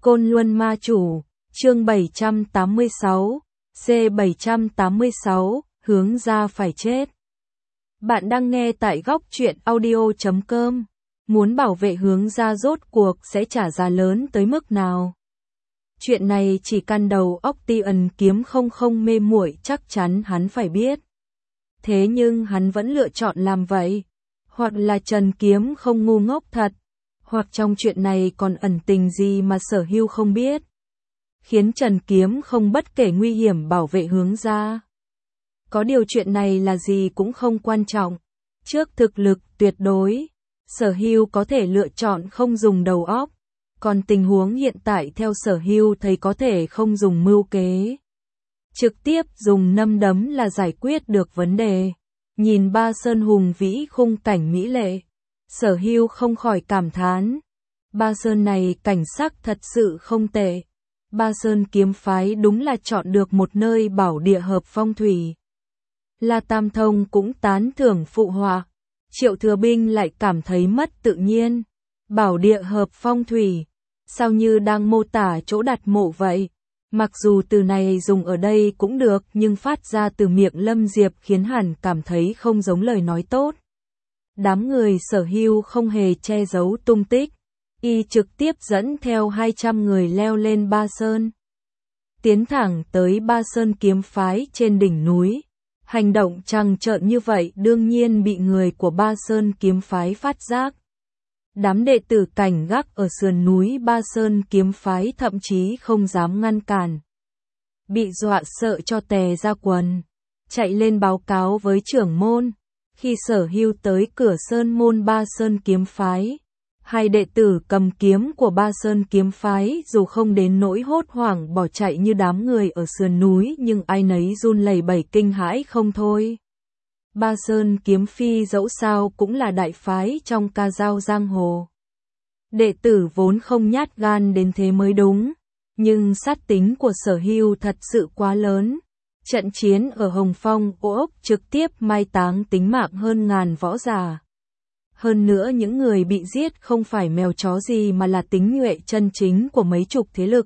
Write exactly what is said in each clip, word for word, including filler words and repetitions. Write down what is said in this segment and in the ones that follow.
Côn Luân Ma Chủ, chương bảy trăm tám mươi sáu, C bảy trăm tám mươi sáu, hướng ra phải chết. Bạn đang nghe tại góc truyện audio chấm com. Muốn bảo vệ hướng ra rốt cuộc sẽ trả giá lớn tới mức nào? Chuyện này chỉ căn đầu óc Tiễn Kiếm không không mê muội chắc chắn hắn phải biết. Thế nhưng hắn vẫn lựa chọn làm vậy. Hoặc là Trần Kiếm không ngu ngốc thật, hoặc trong chuyện này còn ẩn tình gì mà Sở Hưu không biết, khiến Trần Kiếm không bất kể nguy hiểm bảo vệ hướng ra. Có điều chuyện này là gì cũng không quan trọng. Trước thực lực tuyệt đối, Sở Hưu có thể lựa chọn không dùng đầu óc, còn tình huống hiện tại theo Sở Hưu thấy có thể không dùng mưu kế. Trực tiếp dùng nâm đấm là giải quyết được vấn đề. Nhìn Ba Sơn hùng vĩ khung cảnh mỹ lệ, Sở Hưu không khỏi cảm thán. Ba Sơn này cảnh sắc thật sự không tệ. Ba Sơn kiếm phái đúng là chọn được một nơi bảo địa hợp phong thủy. La Tam Thông cũng tán thưởng phụ họa. Triệu Thừa Binh lại cảm thấy mất tự nhiên. Bảo địa hợp phong thủy, sao như đang mô tả chỗ đặt mộ vậy? Mặc dù từ này dùng ở đây cũng được nhưng phát ra từ miệng Lâm Diệp khiến hẳn cảm thấy không giống lời nói tốt. Đám người Sở Hưu không hề che giấu tung tích. Y trực tiếp dẫn theo hai trăm người leo lên Ba Sơn. Tiến thẳng tới Ba Sơn kiếm phái trên đỉnh núi. Hành động trắng trợn như vậy đương nhiên bị người của Ba Sơn kiếm phái phát giác. Đám đệ tử cảnh gác ở sườn núi Ba Sơn kiếm phái thậm chí không dám ngăn cản. Bị dọa sợ cho tè ra quần. Chạy lên báo cáo với trưởng môn. Khi Sở Hưu tới cửa sơn môn Ba Sơn kiếm phái, hai đệ tử cầm kiếm của Ba Sơn kiếm phái dù không đến nỗi hốt hoảng bỏ chạy như đám người ở sườn núi nhưng ai nấy run lẩy bẩy kinh hãi không thôi. Ba Sơn kiếm phi dẫu sao cũng là đại phái trong ca dao giang hồ. Đệ tử vốn không nhát gan đến thế mới đúng, nhưng sát tính của Sở Hưu thật sự quá lớn. Trận chiến ở Hồng Phong Ô Ốc trực tiếp mai táng tính mạng hơn ngàn võ giả. Hơn nữa những người bị giết không phải mèo chó gì mà là tính nhuệ chân chính của mấy chục thế lực.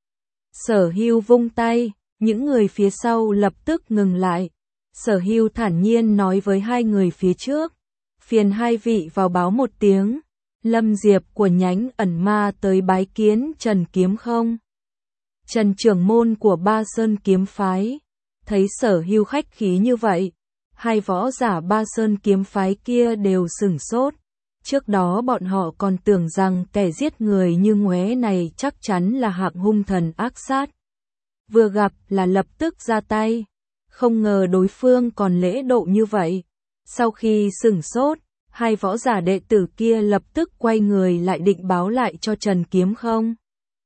Sở Hưu vung tay, những người phía sau lập tức ngừng lại. Sở Hưu thản nhiên nói với hai người phía trước, phiền hai vị vào báo một tiếng, Lâm Diệp của nhánh ẩn ma tới bái kiến Trần Kiếm không? Trần trưởng môn của Ba Sơn kiếm phái, thấy Sở Hưu khách khí như vậy, hai võ giả Ba Sơn kiếm phái kia đều sửng sốt. Trước đó bọn họ còn tưởng rằng kẻ giết người như Ngoé này chắc chắn là hạng hung thần ác sát. Vừa gặp là lập tức ra tay. Không ngờ đối phương còn lễ độ như vậy. Sau khi sửng sốt, hai võ giả đệ tử kia lập tức quay người lại định báo lại cho Trần Kiếm không.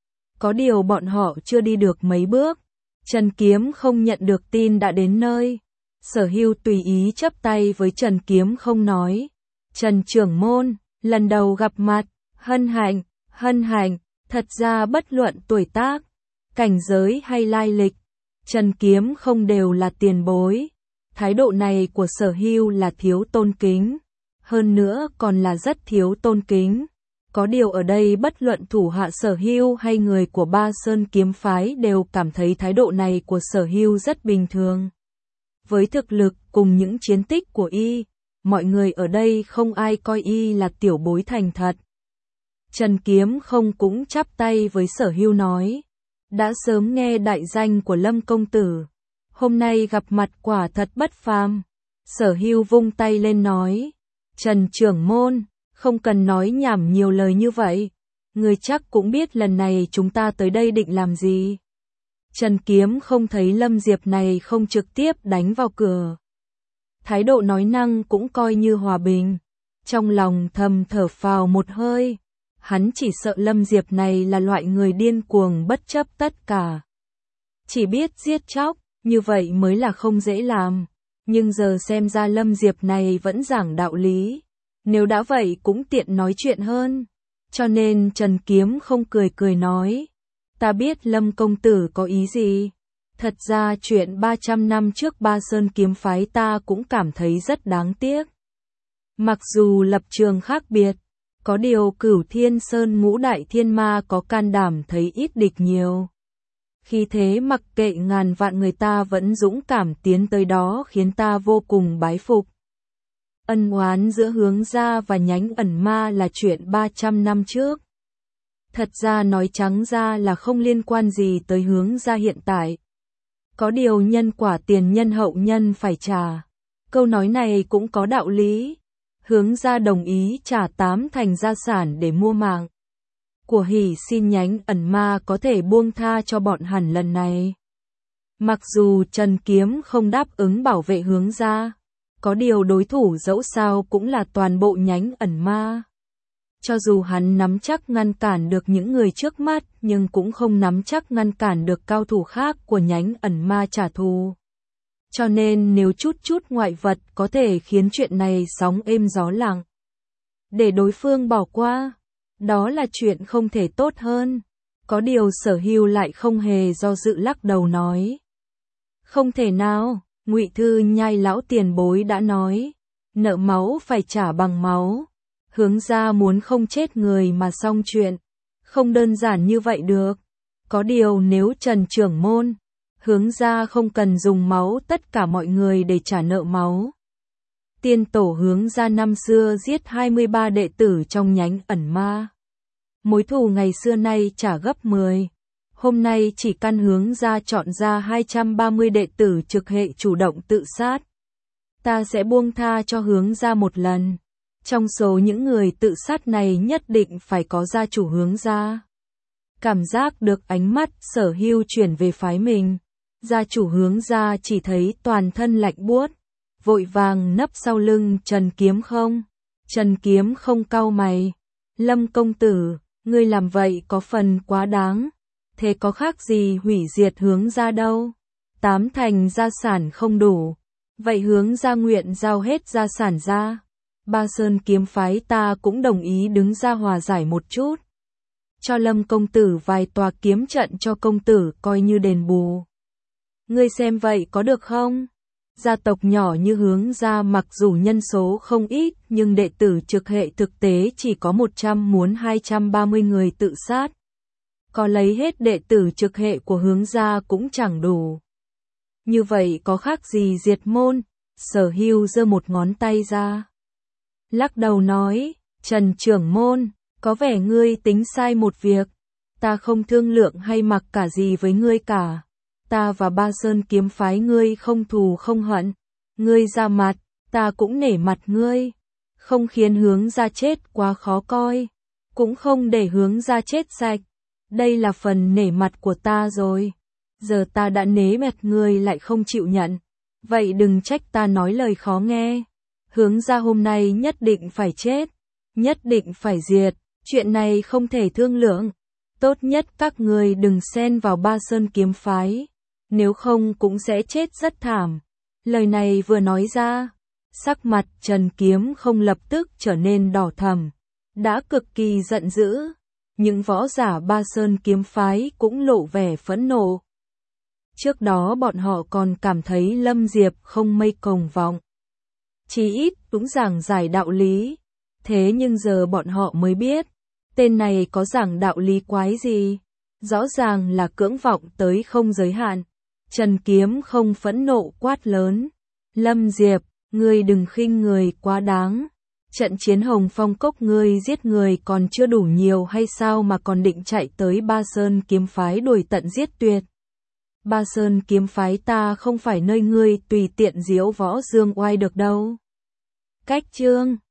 Có điều bọn họ chưa đi được mấy bước. Trần Kiếm không nhận được tin đã đến nơi. Sở Hưu tùy ý chấp tay với Trần Kiếm không nói. Trần trưởng môn, lần đầu gặp mặt, hân hạnh, hân hạnh, thật ra bất luận tuổi tác, cảnh giới hay lai lịch, Trần Kiếm không đều là tiền bối. Thái độ này của Sở Hưu là thiếu tôn kính, hơn nữa còn là rất thiếu tôn kính. Có điều ở đây bất luận thủ hạ Sở Hưu hay người của Ba Sơn kiếm phái đều cảm thấy thái độ này của Sở Hưu rất bình thường. Với thực lực cùng những chiến tích của y, mọi người ở đây không ai coi y là tiểu bối thành thật. Trần Kiếm không cũng chắp tay với Sở Hưu nói, đã sớm nghe đại danh của Lâm công tử, hôm nay gặp mặt quả thật bất phàm. Sở Hưu vung tay lên nói, Trần trưởng môn, không cần nói nhảm nhiều lời như vậy, người chắc cũng biết lần này chúng ta tới đây định làm gì. Trần Kiếm không thấy Lâm Diệp này không trực tiếp đánh vào cửa. Thái độ nói năng cũng coi như hòa bình. Trong lòng thầm thở phào một hơi. Hắn chỉ sợ Lâm Diệp này là loại người điên cuồng bất chấp tất cả. Chỉ biết giết chóc, như vậy mới là không dễ làm. Nhưng giờ xem ra Lâm Diệp này vẫn giảng đạo lý. Nếu đã vậy cũng tiện nói chuyện hơn. Cho nên Trần Kiếm không cười cười nói. Ta biết Lâm công tử có ý gì. Thật ra chuyện ba trăm năm trước Ba Sơn kiếm phái ta cũng cảm thấy rất đáng tiếc. Mặc dù lập trường khác biệt, Có điều Cửu Thiên Sơn ngũ đại thiên ma có can đảm thấy ít địch nhiều. Khi thế mặc kệ ngàn vạn người ta vẫn dũng cảm tiến tới đó khiến ta vô cùng bái phục. Ân oán giữa Hướng Gia và nhánh ẩn ma là chuyện ba trăm năm trước. Thật ra nói trắng ra là không liên quan gì tới Hướng Gia hiện tại. Có điều nhân quả tiền nhân hậu nhân phải trả. Câu nói này cũng có đạo lý. Hướng Gia đồng ý trả tám thành gia sản để mua mạng của Hỉ xin nhánh ẩn ma có thể buông tha cho bọn hắn lần này. Mặc dù Trần Kiếm không đáp ứng bảo vệ Hướng Gia, có điều đối thủ dẫu sao cũng là toàn bộ nhánh ẩn ma. Cho dù hắn nắm chắc ngăn cản được những người trước mắt, nhưng cũng không nắm chắc ngăn cản được cao thủ khác của nhánh ẩn ma trả thù. Cho nên nếu chút chút ngoại vật có thể khiến chuyện này sóng êm gió lặng, để đối phương bỏ qua, đó là chuyện không thể tốt hơn. Có điều Sở Hưu lại không hề do dự lắc đầu nói. Không thể nào, Ngụy Thư Nhai lão tiền bối đã nói, nợ máu phải trả bằng máu. Hướng Gia muốn không chết người mà xong chuyện, không đơn giản như vậy được. Có điều nếu Trần trưởng môn, Hướng Gia không cần dùng máu tất cả mọi người để trả nợ máu. Tiên tổ Hướng Gia năm xưa giết hai mươi ba đệ tử trong nhánh ẩn ma. Mối thù ngày xưa nay trả gấp mười. Hôm nay chỉ căn Hướng Gia chọn ra hai trăm ba mươi đệ tử trực hệ chủ động tự sát. Ta sẽ buông tha cho Hướng Gia một lần. Trong số những người tự sát này nhất định phải có gia chủ Hướng Gia. Cảm giác được ánh mắt Sở Hưu chuyển về phái mình. Gia chủ Hướng Gia chỉ thấy toàn thân lạnh buốt, vội vàng nấp sau lưng Trần Kiếm không. Trần Kiếm không cau mày. Lâm công tử, ngươi làm vậy có phần quá đáng. Thế có khác gì hủy diệt Hướng Gia đâu. Tám thành gia sản không đủ. Vậy Hướng Gia nguyện giao hết gia sản ra. Ba Sơn kiếm phái ta cũng đồng ý đứng ra hòa giải một chút. Cho Lâm công tử vài tòa kiếm trận cho công tử coi như đền bù. Ngươi xem vậy có được không? Gia tộc nhỏ như Hướng Gia mặc dù nhân số không ít nhưng đệ tử trực hệ thực tế chỉ có một trăm muốn hai trăm ba mươi người tự sát. Có lấy hết đệ tử trực hệ của Hướng Gia cũng chẳng đủ. Như vậy có khác gì diệt môn? Sở Hưu giơ một ngón tay ra. Lắc đầu nói, Trần trưởng môn, có vẻ ngươi tính sai một việc. Ta không thương lượng hay mặc cả gì với ngươi cả. Ta và Ba Sơn kiếm phái ngươi không thù không hận. Ngươi ra mặt, ta cũng nể mặt ngươi. Không khiến Hướng Gia chết quá khó coi. Cũng không để Hướng Gia chết sạch. Đây là phần nể mặt của ta rồi. Giờ ta đã nể mặt ngươi lại không chịu nhận. Vậy đừng trách ta nói lời khó nghe. Hướng Gia hôm nay nhất định phải chết. Nhất định phải diệt. Chuyện này không thể thương lượng. Tốt nhất các ngươi đừng xen vào Ba Sơn kiếm phái. Nếu không cũng sẽ chết rất thảm. Lời này vừa nói ra, sắc mặt Trần Kiếm không lập tức trở nên đỏ thẫm, đã cực kỳ giận dữ. Những võ giả Ba Sơn kiếm phái cũng lộ vẻ phẫn nộ. Trước đó bọn họ còn cảm thấy Lâm Diệp không mây cồng vọng. Chí ít cũng giảng giải đạo lý. Thế nhưng giờ bọn họ mới biết, tên này có giảng đạo lý quái gì. Rõ ràng là cưỡng vọng tới không giới hạn. Trần Kiếm không phẫn nộ quát lớn. Lâm Diệp, ngươi đừng khinh người quá đáng. Trận chiến Hồng Phong Cốc ngươi giết người còn chưa đủ nhiều hay sao mà còn định chạy tới Ba Sơn kiếm phái đuổi tận giết tuyệt. Ba Sơn kiếm phái ta không phải nơi ngươi tùy tiện diễu võ dương oai được đâu. Cách chương